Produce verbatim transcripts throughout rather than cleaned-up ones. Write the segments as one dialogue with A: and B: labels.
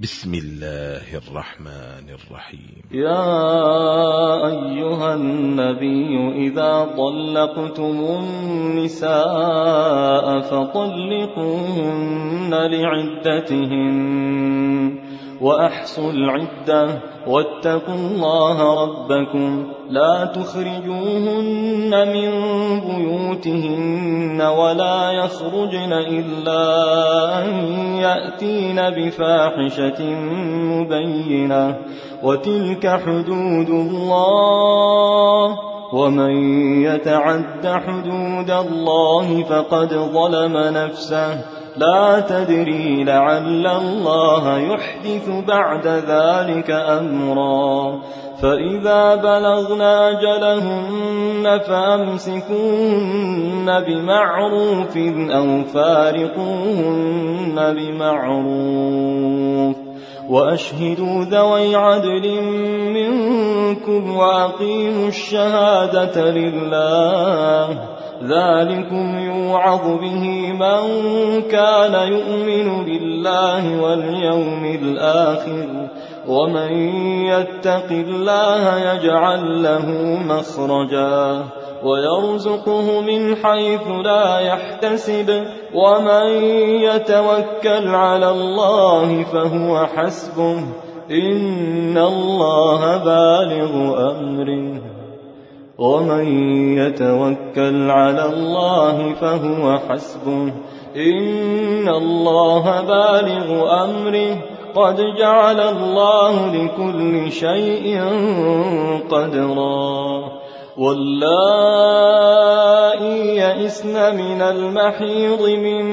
A: بسم الله الرحمن الرحيم.
B: يا أيها النبي إذا طلقتم النساء فطلقوهن لعدتهن وأحصوا العدة واتقوا الله ربكم لا تخرجوهن من بيوتهن ولا يخرجن إلا أن يأتين بفاحشة مبينة وتلك حدود الله ومن يتعد حدود الله فقد ظلم نفسه لا تدري لعل الله يحدث بعد ذلك أمرا فإذا بلغن أجلهن فأمسكوهن بمعروف أو فارقوهن بمعروف وأشهدوا ذوي عدل منكم وأقيموا الشهادة لله ذلكم يوعظ به من كان يؤمن بالله واليوم الآخر ومن يتق الله يجعل له مخرجا ويرزقه من حيث لا يحتسب ومن يتوكل على الله فهو حسبه إن الله بالغ أمره ومن يتوكل على الله فهو حسبه إن الله بالغ أمره قد جعل الله لكل شيء قدرا واللائي يئسن من المحيض من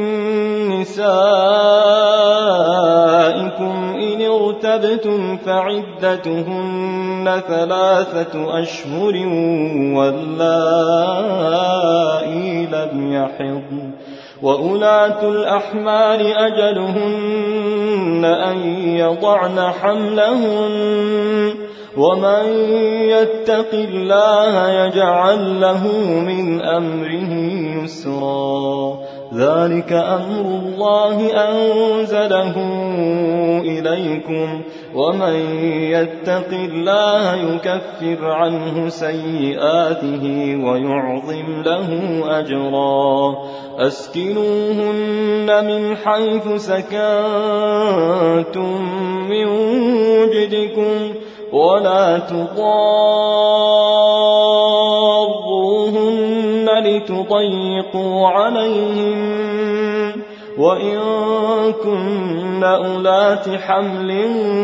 B: نسائكم إن ارتبتم فعدتهن ثلاثة أشهر واللائي لم يحضن وأولاة الأحمال أجلهن أن يضعن حملهن ومن يتق الله يجعل له من أمره يسرا ذلك أمر الله أنزله إليكم ومن يتق الله يكفر عنه سيئاته ويعظم له أجرا أسكنوهن من حيث سكنتم من وجدكم ولا تضاروهن لتضيقوا عليهم وإن كن أولات حمل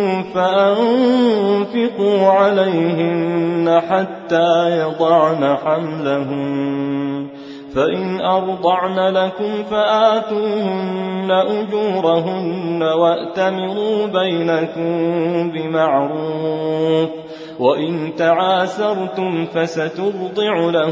B: فأنفقوا عليهن حتى يضعن حملهن فإن أرضعن لكم فآتوهن أجورهن وأتمروا بينكم بمعروف وإن تعاسرتم فسترضع له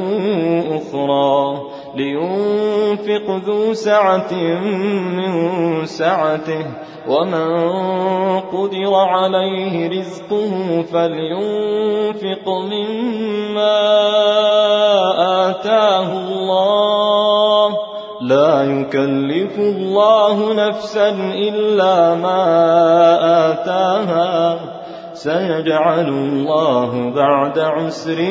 B: أخرى لينفق ذو سعة من سعته ومن قدر عليه رزقه فلينفق مما آتاه الله لا يكلف الله نفسا إلا ما آتاها سيجعل الله بعد عسر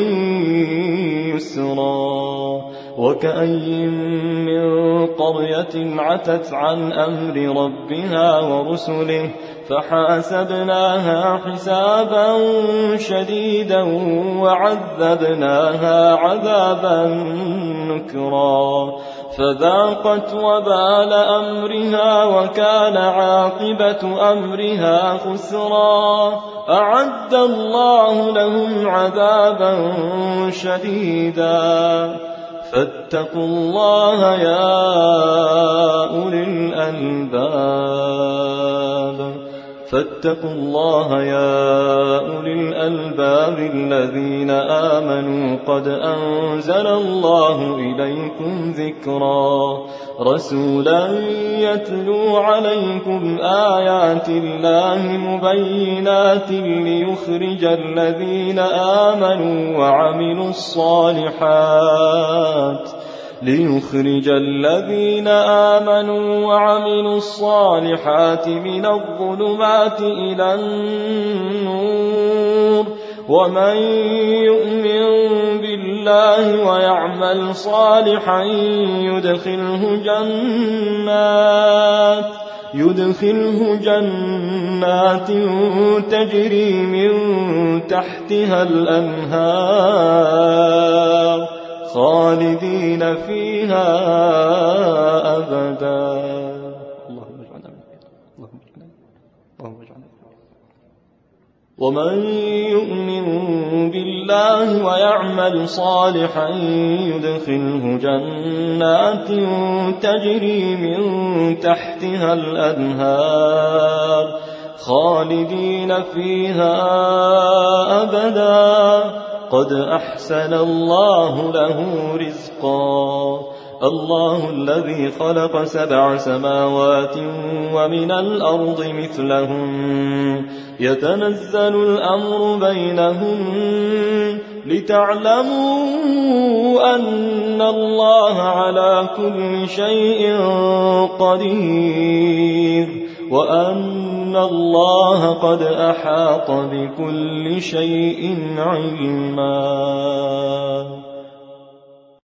B: يسرا وكأي من قرية عتت عن أمر ربها ورسله فحاسبناها حسابا شديدا وعذبناها عذابا نكرا فذاقت وبال أمرها وكان عاقبة أمرها خسرا أعد الله لهم عذابا شديدا فاتقوا الله يا أولي الألباب فاتقوا الله يا أولي الألباب الذين آمنوا قد أنزل الله إليكم ذكرا رسولا يتلو عليكم آيات الله مبينات ليخرج الذين آمنوا وعملوا الصالحات ليخرج الذين آمنوا وعملوا الصالحات من الظلمات إلى النور ومن يؤمن بالله ويعمل صالحا يدخله جنات يدخله جنات تجري من تحتها الأنهار خالدين فيها أبدا. اللهم اجعلنا اللهم اجعلنا اللهم اجعلنا. ومن يؤمن بالله ويعمل صالحا يدخله جنات تجري من تحتها الأنهار خالدين فيها أبدا قد أحسن الله له رزقا. الله الذي خلق سبع سماوات ومن الأرض مثلهم يتنزل الأمر بينهم لتعلموا أن الله على كل شيء قدير وأن الله قد أحاط بكل شيء علما.